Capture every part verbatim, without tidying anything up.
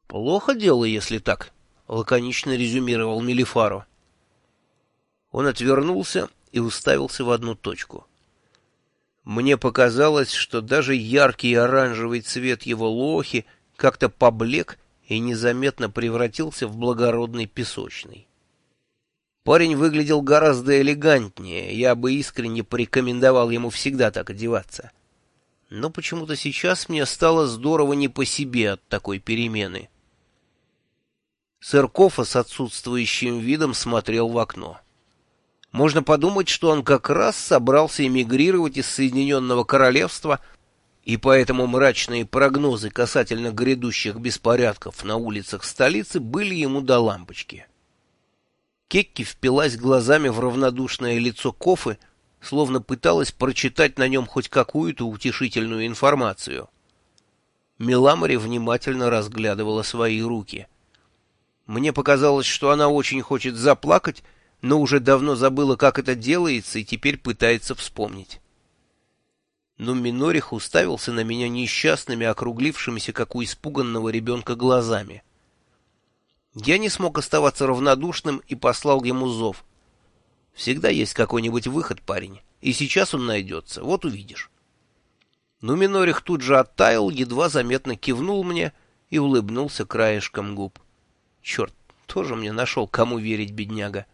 Плохо дело, если так, — лаконично резюмировал Мелифаро. Он отвернулся и уставился в одну точку. Мне показалось, что даже яркий оранжевый цвет его лохи как-то поблек и незаметно превратился в благородный песочный. Парень выглядел гораздо элегантнее, я бы искренне порекомендовал ему всегда так одеваться. Но почему-то сейчас мне стало здорово не по себе от такой перемены. Сэр Кофа с отсутствующим видом смотрел в окно. Можно подумать, что он как раз собрался эмигрировать из Соединенного Королевства, и поэтому мрачные прогнозы касательно грядущих беспорядков на улицах столицы были ему до лампочки. Кекки впилась глазами в равнодушное лицо Кофы, словно пыталась прочитать на нем хоть какую-то утешительную информацию. Меламори внимательно разглядывала свои руки. Мне показалось, что она очень хочет заплакать, но уже давно забыла, как это делается, и теперь пытается вспомнить. Но Минорих уставился на меня несчастными, округлившимися, как у испуганного ребенка, глазами. Я не смог оставаться равнодушным и послал ему зов. Всегда есть какой-нибудь выход, парень, и сейчас он найдется, вот увидишь. Но Минорих тут же оттаял, едва заметно кивнул мне и улыбнулся краешком губ. Черт, тоже мне нашел, кому верить, бедняга.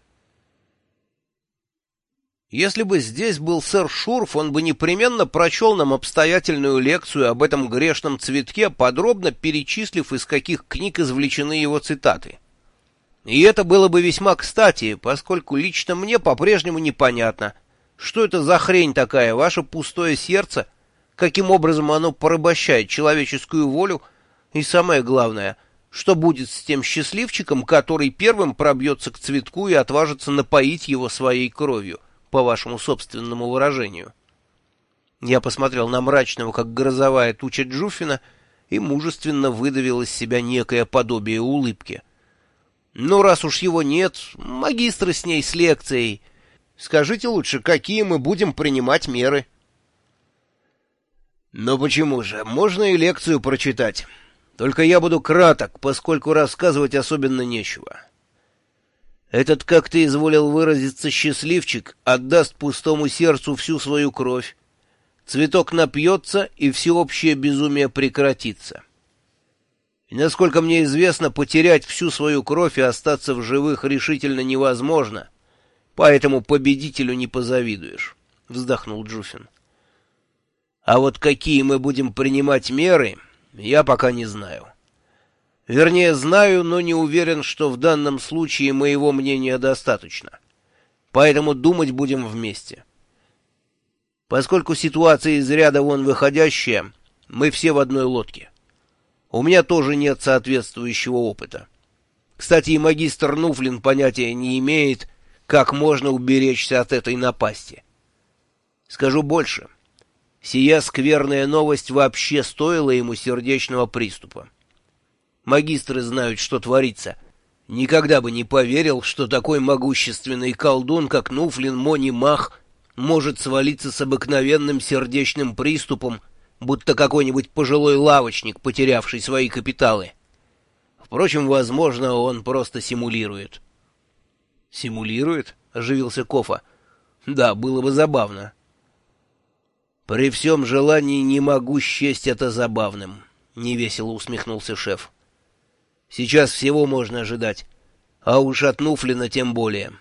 Если бы здесь был сэр Шурф, он бы непременно прочел нам обстоятельную лекцию об этом грешном цветке, подробно перечислив, из каких книг извлечены его цитаты. И это было бы весьма кстати, поскольку лично мне по-прежнему непонятно, что это за хрень такая, ваше пустое сердце, каким образом оно порабощает человеческую волю, и самое главное, что будет с тем счастливчиком, который первым пробьется к цветку и отважится напоить его своей кровью, по вашему собственному выражению. Я посмотрел на мрачного, как грозовая туча Джуффина, и мужественно выдавил из себя некое подобие улыбки. Ну, раз уж его нет, магистры с ней с лекцией. Скажите лучше, какие мы будем принимать меры? Ну почему же, можно и лекцию прочитать. Только я буду краток, поскольку рассказывать особенно нечего. Этот, как ты изволил выразиться, счастливчик, отдаст пустому сердцу всю свою кровь. Цветок напьется, и всеобщее безумие прекратится. И, насколько мне известно, потерять всю свою кровь и остаться в живых решительно невозможно, поэтому победителю не позавидуешь, — вздохнул Джуффин. А вот какие мы будем принимать меры, я пока не знаю. Вернее, знаю, но не уверен, что в данном случае моего мнения достаточно. Поэтому думать будем вместе. Поскольку ситуация из ряда вон выходящая, мы все в одной лодке. У меня тоже нет соответствующего опыта. Кстати, и магистр Нуфлин понятия не имеет, как можно уберечься от этой напасти. Скажу больше. Сия скверная новость вообще стоила ему сердечного приступа. Магистры знают, что творится. Никогда бы не поверил, что такой могущественный колдун, как Нуфлин Мони Мах, может свалиться с обыкновенным сердечным приступом, будто какой-нибудь пожилой лавочник, потерявший свои капиталы. Впрочем, возможно, он просто симулирует. «Симулирует?» — оживился Кофа. «Да, было бы забавно». «При всем желании не могу счесть это забавным», — невесело усмехнулся шеф. Сейчас всего можно ожидать, а уж от Нуфлина тем более.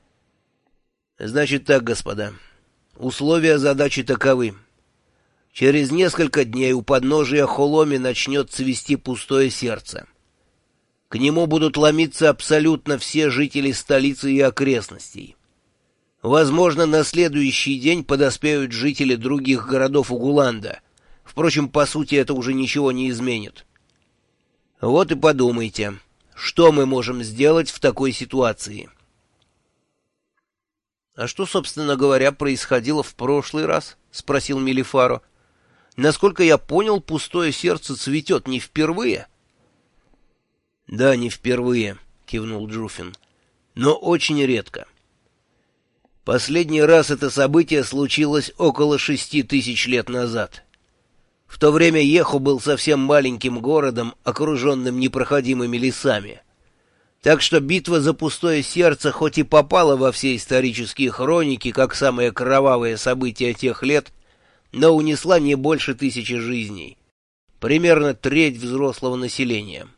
Значит так, господа, условия задачи таковы. Через несколько дней у подножия Холоми начнет цвести пустое сердце. К нему будут ломиться абсолютно все жители столицы и окрестностей. Возможно, на следующий день подоспеют жители других городов Угуланда. Впрочем, по сути, это уже ничего не изменит. Вот и подумайте, что мы можем сделать в такой ситуации. — А что, собственно говоря, происходило в прошлый раз? — спросил Мелифаро. — Насколько я понял, пустое сердце цветет не впервые? — Да, не впервые, — кивнул Джуффин, — но очень редко. Последний раз это событие случилось около шести тысяч лет назад. В то время Еху был совсем маленьким городом, окруженным непроходимыми лесами. Так что битва за пустое сердце хоть и попала во все исторические хроники, как самое кровавое событие тех лет, но унесла не больше тысячи жизней. Примерно треть взрослого населения.